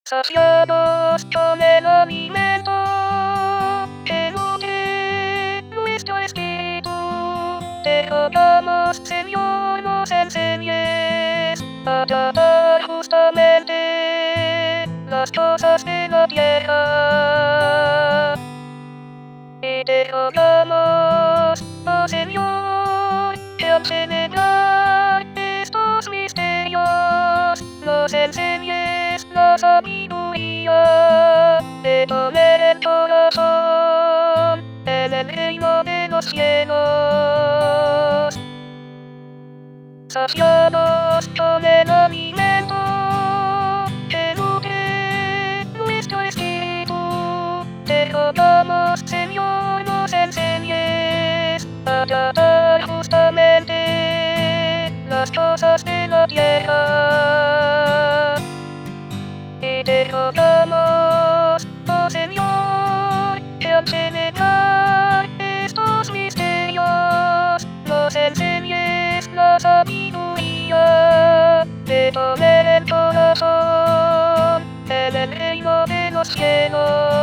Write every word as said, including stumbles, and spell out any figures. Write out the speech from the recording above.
Saciados con el alimento que nutre nuestro espíritu, te rogamos, Señor, nos enseñes a tratar justamente las cosas de la tierra. Y te rogamos, oh Señor, que al celebrar estos misterios nos enseñes la sabiduría de poner el corazón en el reino de los cielos. Saciados con el alimento que nutre nuestro espíritu, te rogamos, Señor, nos enseñes a tratar justamente las cosas de la tierra. Y te rogamos, oh Señor, que al celebrar estos misterios nos enseñes la sabiduría de poner el corazón en el reino de los cielos.